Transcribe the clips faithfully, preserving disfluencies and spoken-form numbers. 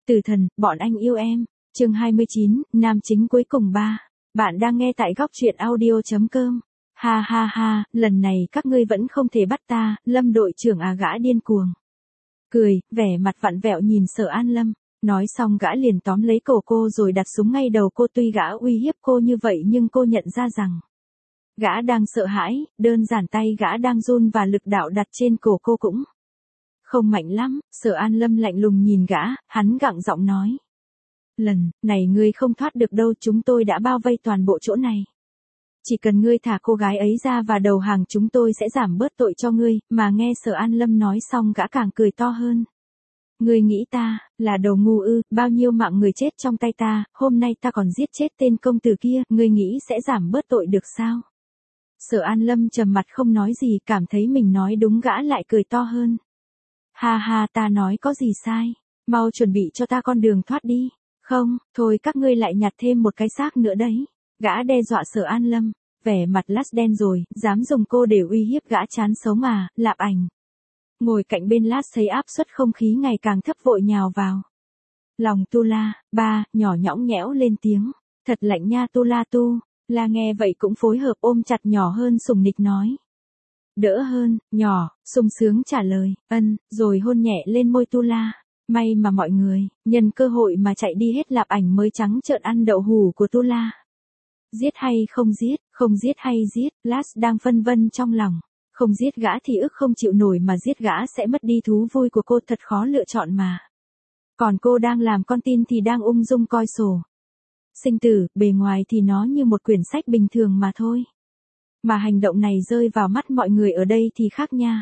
Tử thần, bọn anh yêu em. Chương hai mươi chín, nam chính cuối cùng ba. Bạn đang nghe tại góc truyện audio.com. Ha ha ha, lần này các ngươi vẫn không thể bắt ta, Lâm đội trưởng à, gã điên cuồng. Cười, vẻ mặt vặn vẹo nhìn Sở An Lâm. Nói xong gã liền tóm lấy cổ cô rồi đặt súng ngay đầu cô, tuy gã uy hiếp cô như vậy nhưng cô nhận ra rằng gã đang sợ hãi, đơn giản tay gã đang run và lực đạo đặt trên cổ cô cũng không mạnh lắm. Sở An Lâm lạnh lùng nhìn gã, hắn gặng giọng nói. Lần này ngươi không thoát được đâu, chúng tôi đã bao vây toàn bộ chỗ này. Chỉ cần ngươi thả cô gái ấy ra và đầu hàng chúng tôi sẽ giảm bớt tội cho ngươi. Mà nghe Sở An Lâm nói xong gã càng cười to hơn. Ngươi nghĩ ta là đồ ngu ư? Bao nhiêu mạng người chết trong tay ta, hôm nay ta còn giết chết tên công tử kia, ngươi nghĩ sẽ giảm bớt tội được sao? Sở An Lâm trầm mặt không nói gì, cảm thấy mình nói đúng gã lại cười to hơn. Ha ha, ta nói có gì sai, mau chuẩn bị cho ta con đường thoát đi. Không, thôi các ngươi lại nhặt thêm một cái xác nữa đấy. Gã đe dọa Sở An Lâm, vẻ mặt lát đen rồi, dám dùng cô để uy hiếp gã chán sống à? Lạp Ảnh ngồi cạnh bên lát thấy áp suất không khí ngày càng thấp vội nhào vào lòng Tu La. Ba, nhỏ nhõng nhẽo lên tiếng. Thật lạnh nha Tu La. Tu La nghe vậy cũng phối hợp ôm chặt nhỏ hơn, sùng nịch nói. Đỡ hơn, nhỏ, sung sướng trả lời, ân, rồi hôn nhẹ lên môi Tu La. May mà mọi người, nhân cơ hội mà chạy đi hết. Lạp Ảnh mới trắng trợn ăn đậu hủ của Tu La. Giết hay không giết, không giết hay giết, Lát đang phân vân trong lòng. Không giết gã thì ức không chịu nổi, mà giết gã sẽ mất đi thú vui của cô, thật khó lựa chọn mà. Còn cô đang làm con tin thì đang ung dung coi sổ sinh tử, bề ngoài thì nó như một quyển sách bình thường mà thôi. Mà hành động này rơi vào mắt mọi người ở đây thì khác nha.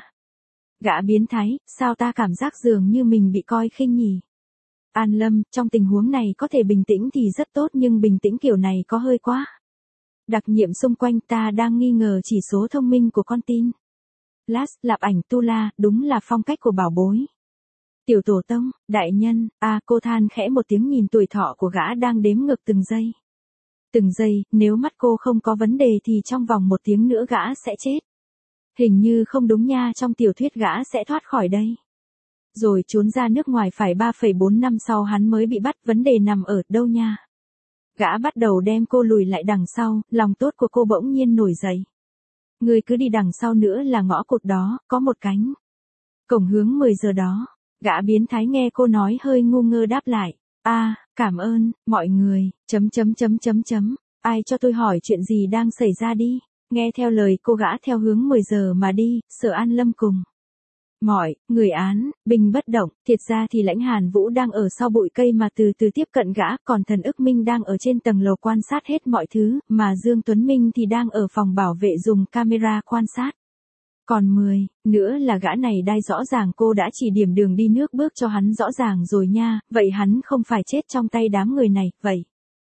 Gã biến thái, sao ta cảm giác dường như mình bị coi khinh nhỉ? An Lâm, trong tình huống này có thể bình tĩnh thì rất tốt, nhưng bình tĩnh kiểu này có hơi quá. Đặc nhiệm xung quanh ta đang nghi ngờ chỉ số thông minh của con tin. Lát, Lạp Ảnh, Tu La, đúng là phong cách của bảo bối. Tiểu tổ tông, đại nhân, a à, cô than khẽ một tiếng nhìn tuổi thọ của gã đang đếm ngược từng giây. Từng giây, nếu mắt cô không có vấn đề thì trong vòng một tiếng nữa gã sẽ chết. Hình như không đúng nha, trong tiểu thuyết gã sẽ thoát khỏi đây. Rồi trốn ra nước ngoài phải ba phẩy bốn năm sau hắn mới bị bắt, vấn đề nằm ở đâu nha. Gã bắt đầu đem cô lùi lại đằng sau, lòng tốt của cô bỗng nhiên nổi dậy. Người cứ đi đằng sau nữa là ngõ cụt đó, có một cánh cổng hướng mười giờ đó. Gã biến thái nghe cô nói hơi ngu ngơ đáp lại. A, à, cảm ơn, mọi người, chấm chấm chấm chấm chấm. Ai cho tôi hỏi chuyện gì đang xảy ra đi. Nghe theo lời cô, gã theo hướng mười giờ mà đi. Sở An Lâm cùng mọi người án binh bất động. Thiệt ra thì Lãnh Hàn Vũ đang ở sau bụi cây mà từ từ tiếp cận gã, còn Thần Ức Minh đang ở trên tầng lầu quan sát hết mọi thứ, mà Dương Tuấn Minh thì đang ở phòng bảo vệ dùng camera quan sát. Còn mười nữa là gã này đai rõ ràng cô đã chỉ điểm đường đi nước bước cho hắn rõ ràng rồi nha, vậy hắn không phải chết trong tay đám người này, vậy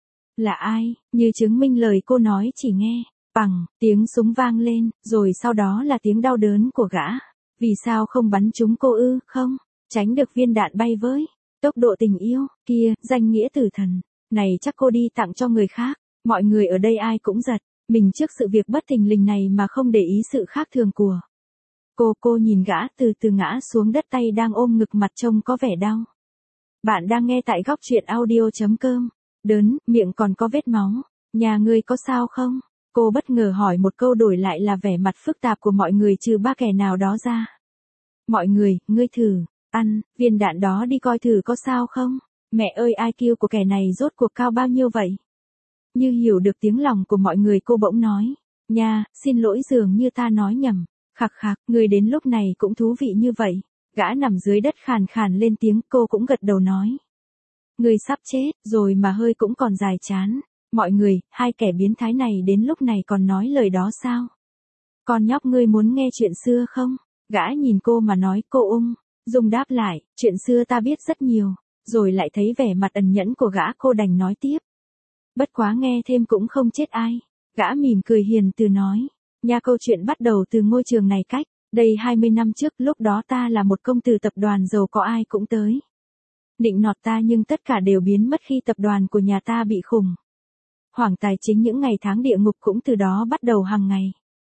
là ai? Như chứng minh lời cô nói, chỉ nghe bằng tiếng súng vang lên, rồi sau đó là tiếng đau đớn của gã. Vì sao không bắn trúng cô ư? Không, tránh được viên đạn bay với tốc độ tình yêu, kia, danh nghĩa tử thần, này chắc cô đi tặng cho người khác. Mọi người ở đây ai cũng giật mình trước sự việc bất thình lình này mà không để ý sự khác thường của cô. Cô nhìn gã từ từ ngã xuống đất, tay đang ôm ngực, mặt trông có vẻ đau. Bạn đang nghe tại góc truyện audio.com. Đớn, miệng còn có vết máu. Nhà ngươi có sao không? Cô bất ngờ hỏi một câu, đổi lại là vẻ mặt phức tạp của mọi người trừ ba kẻ nào đó ra. Mọi người, ngươi thử ăn viên đạn đó đi coi thử có sao không? Mẹ ơi, i kiu của kẻ này rốt cuộc cao bao nhiêu vậy? Như hiểu được tiếng lòng của mọi người, cô bỗng nói. Nha, xin lỗi, dường như ta nói nhầm. Khặc khặc, người đến lúc này cũng thú vị như vậy. Gã nằm dưới đất khàn khàn lên tiếng, cô cũng gật đầu nói. Người sắp chết rồi mà hơi cũng còn dài chán. Mọi người, hai kẻ biến thái này đến lúc này còn nói lời đó sao? Con nhóc, ngươi muốn nghe chuyện xưa không? Gã nhìn cô mà nói. Cô ung dung đáp lại, chuyện xưa ta biết rất nhiều. Rồi lại thấy vẻ mặt ẩn nhẫn của gã, cô đành nói tiếp. Bất quá nghe thêm cũng không chết ai. Gã mỉm cười hiền từ nói. Nha, câu chuyện bắt đầu từ ngôi trường này cách đây hai mươi năm trước, lúc đó ta là một công tử tập đoàn giàu có, ai cũng tới định nọt ta, nhưng tất cả đều biến mất khi tập đoàn của nhà ta bị khủng hoảng tài chính. Những ngày tháng địa ngục cũng từ đó bắt đầu, hàng ngày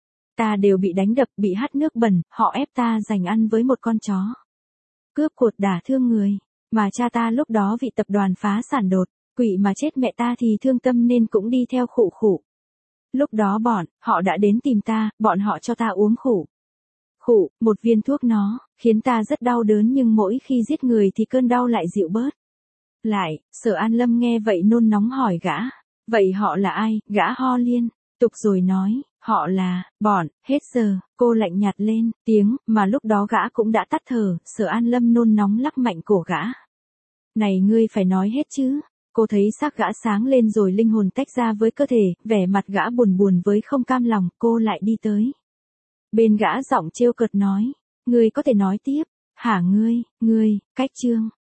ta đều bị đánh đập, bị hắt nước bẩn, họ ép ta giành ăn với một con chó cướp cột đả thương người. Mà cha ta lúc đó vì tập đoàn phá sản đột, quỵ mà chết, mẹ ta thì thương tâm nên cũng đi theo khụ khụ. Lúc đó bọn, họ đã đến tìm ta, bọn họ cho ta uống khụ. Khụ, một viên thuốc nó, khiến ta rất đau đớn nhưng mỗi khi giết người thì cơn đau lại dịu bớt. Lại, Sở An Lâm nghe vậy nôn nóng hỏi gã. Vậy họ là ai? Gã ho liên tục rồi nói, họ là, bọn, hết giờ, cô lạnh nhạt lên, tiếng, mà lúc đó gã cũng đã tắt thở. Sở An Lâm nôn nóng lắc mạnh cổ gã. Này ngươi phải nói hết chứ. Cô thấy xác gã sáng lên rồi linh hồn tách ra với cơ thể, vẻ mặt gã buồn buồn với không cam lòng, cô lại đi tới. Bên gã giọng trêu cợt nói, ngươi có thể nói tiếp, hả ngươi, ngươi, cách trương.